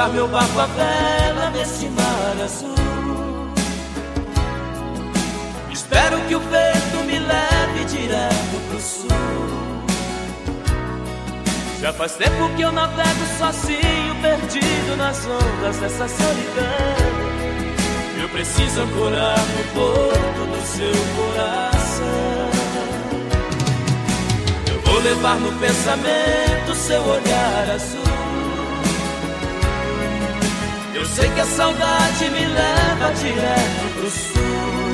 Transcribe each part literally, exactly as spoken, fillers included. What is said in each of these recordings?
jogar meu barco à vela nesse mar azul. Espero que o vento me leve direto pro sul. Já faz tempo que eu navego sozinho, perdido nas ondas dessa solidão. Eu preciso ancorar no porto do seu coração. Eu vou levar no pensamento seu olhar azul. Eu sei que a saudade me leva direto pro sul.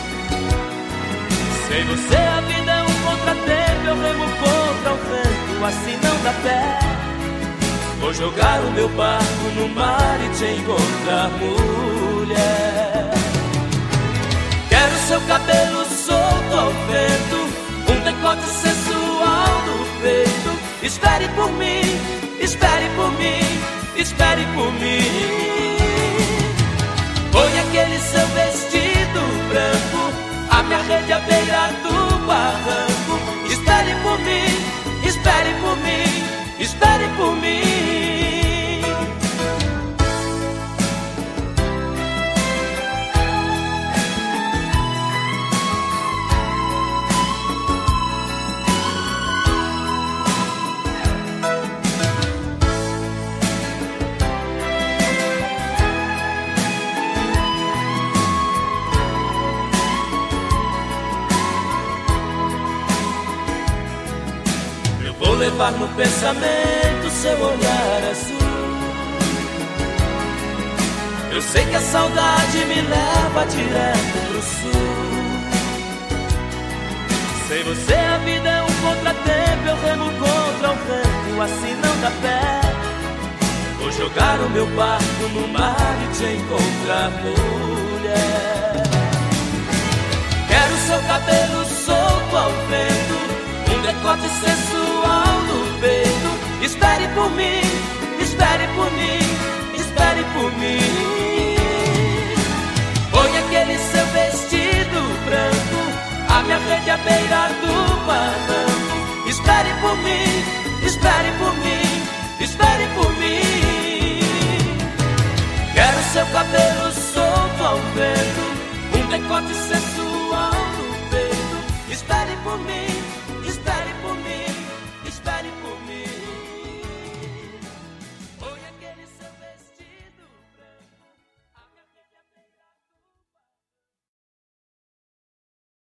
Sem você a vida é um contratempo, eu remo contra o vento, assim não dá pé. Vou jogar o meu barco no mar e te encontrar, mulher. Quero seu cabelo solto ao vento, um decote sensual no peito. Espere por mim, espere por mim, espere por mim. Põe aquele seu vestido branco, a minha rede à beira do barranco. Espere por mim, espere por mim, espere por mim. Vou levar no pensamento seu olhar azul. Eu sei que a saudade me leva direto pro sul. Sem você a vida é um contratempo, eu remo contra o vento, assim não dá pé. Vou jogar o meu barco no mar e te encontrar, mulher. Quero seu cabelo solto ao vento, um decote sensual no peito. Espere por mim, espere por mim, espere por mim. Põe aquele seu vestido branco, a minha rede à beira do barranco. Espere por mim, espere por mim, espere por mim. Quero seu cabelo solto ao vento, um decote sensual